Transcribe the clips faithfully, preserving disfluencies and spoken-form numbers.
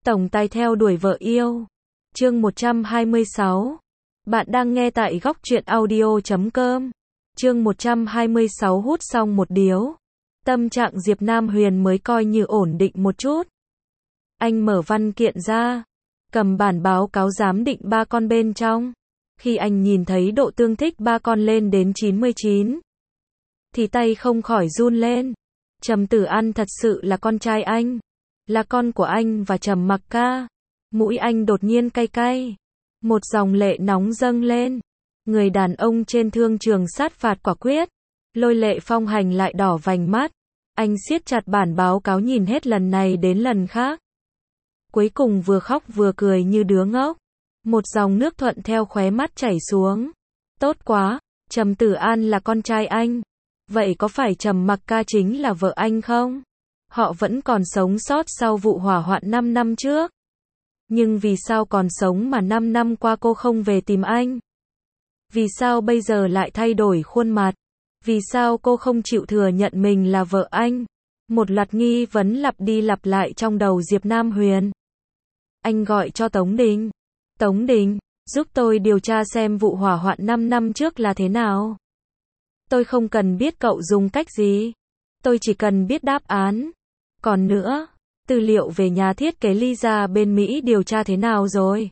Tổng tài theo đuổi vợ yêu. Chương một trăm hai mươi sáu. Bạn đang nghe tại góc truyện audio chấm com. Chương một trăm hai mươi sáu hút xong một điếu. Tâm trạng Diệp Nam Huyền mới coi như ổn định một chút. Anh mở văn kiện ra, cầm bản báo cáo giám định ba con bên trong. Khi anh nhìn thấy độ tương thích ba con lên đến chín mươi chín, thì tay không khỏi run lên. Trầm Tử An thật sự là con trai anh, là con của anh và Trầm Mặc Ca. Mũi anh đột nhiên cay cay, một dòng lệ nóng dâng lên. Người đàn ông trên thương trường sát phạt quả quyết, Lôi Lệ Phong hành lại đỏ vành mắt. Anh siết chặt bản báo cáo nhìn hết lần này đến lần khác. Cuối cùng vừa khóc vừa cười như đứa ngốc. Một dòng nước thuận theo khóe mắt chảy xuống. Tốt quá, Trầm Tử An là con trai anh. Vậy có phải Trầm Mặc Ca chính là vợ anh không? Họ vẫn còn sống sót sau vụ hỏa hoạn năm năm trước. Nhưng vì sao còn sống mà năm năm qua cô không về tìm anh? Vì sao bây giờ lại thay đổi khuôn mặt? Vì sao cô không chịu thừa nhận mình là vợ anh? Một loạt nghi vấn lặp đi lặp lại trong đầu Diệp Nam Huyền. Anh gọi cho Tống Đình. Tống Đình, giúp tôi điều tra xem vụ hỏa hoạn năm năm trước là thế nào. Tôi không cần biết cậu dùng cách gì. Tôi chỉ cần biết đáp án. Còn nữa, tư liệu về nhà thiết kế Lisa bên Mỹ điều tra thế nào rồi?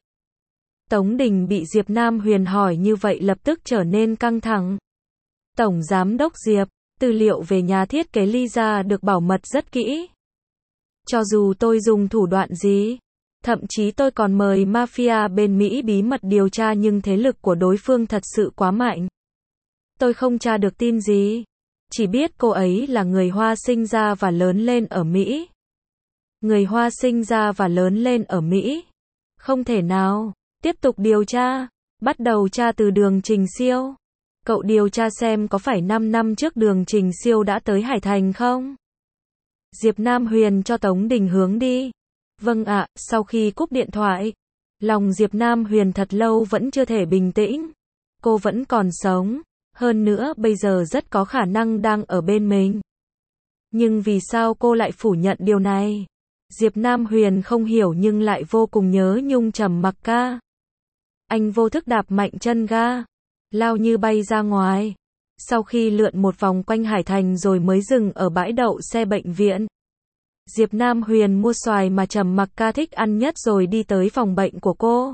Tống Đình bị Diệp Nam Huyền hỏi như vậy lập tức trở nên căng thẳng. Tổng Giám đốc Diệp, tư liệu về nhà thiết kế Lisa được bảo mật rất kỹ. Cho dù tôi dùng thủ đoạn gì, thậm chí tôi còn mời mafia bên Mỹ bí mật điều tra nhưng thế lực của đối phương thật sự quá mạnh. Tôi không tra được tin gì. Chỉ biết cô ấy là người Hoa sinh ra và lớn lên ở Mỹ. Người Hoa sinh ra và lớn lên ở Mỹ. Không thể nào. Tiếp tục điều tra. Bắt đầu tra từ Đường Trình Siêu. Cậu điều tra xem có phải năm năm trước Đường Trình Siêu đã tới Hải Thành không? Diệp Nam Huyền cho Tống Đình hướng đi. Vâng ạ, sau khi cúp điện thoại, lòng Diệp Nam Huyền thật lâu vẫn chưa thể bình tĩnh. Cô vẫn còn sống. Hơn nữa bây giờ rất có khả năng đang ở bên mình. Nhưng vì sao cô lại phủ nhận điều này? Diệp Nam Huyền không hiểu nhưng lại vô cùng nhớ nhung Trầm Mặc Ca. Anh vô thức đạp mạnh chân ga, lao như bay ra ngoài. Sau khi lượn một vòng quanh Hải Thành rồi mới dừng ở bãi đậu xe bệnh viện. Diệp Nam Huyền mua xoài mà Trầm Mặc Ca thích ăn nhất rồi đi tới phòng bệnh của cô.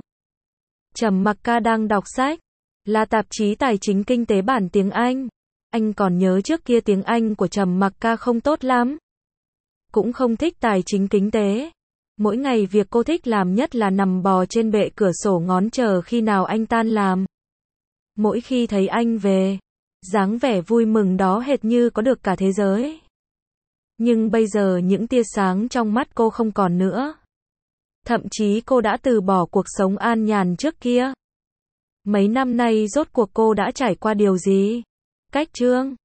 Trầm Mặc Ca đang đọc sách, là tạp chí tài chính kinh tế bản tiếng Anh. Anh còn nhớ trước kia tiếng Anh của Trầm Mặc Ca không tốt lắm. Cũng không thích tài chính kinh tế. Mỗi ngày việc cô thích làm nhất là nằm bò trên bệ cửa sổ ngóng chờ khi nào anh tan làm. Mỗi khi thấy anh về, dáng vẻ vui mừng đó hệt như có được cả thế giới. Nhưng bây giờ những tia sáng trong mắt cô không còn nữa. Thậm chí cô đã từ bỏ cuộc sống an nhàn trước kia. Mấy năm nay rốt cuộc cô đã trải qua điều gì? Cách chương